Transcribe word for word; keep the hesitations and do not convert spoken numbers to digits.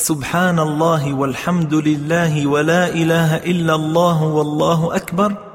وسبحان الله والحمد لله ولا إله إلا الله والله أكبر